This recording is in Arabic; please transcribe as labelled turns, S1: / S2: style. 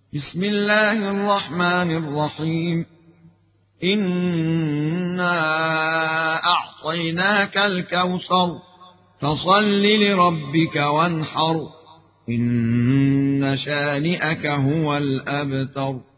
S1: بسم الله الرحمن الرحيم. إنا أعطيناك الكوثر فصل لربك وانحر إن شانئك هو الأبتر.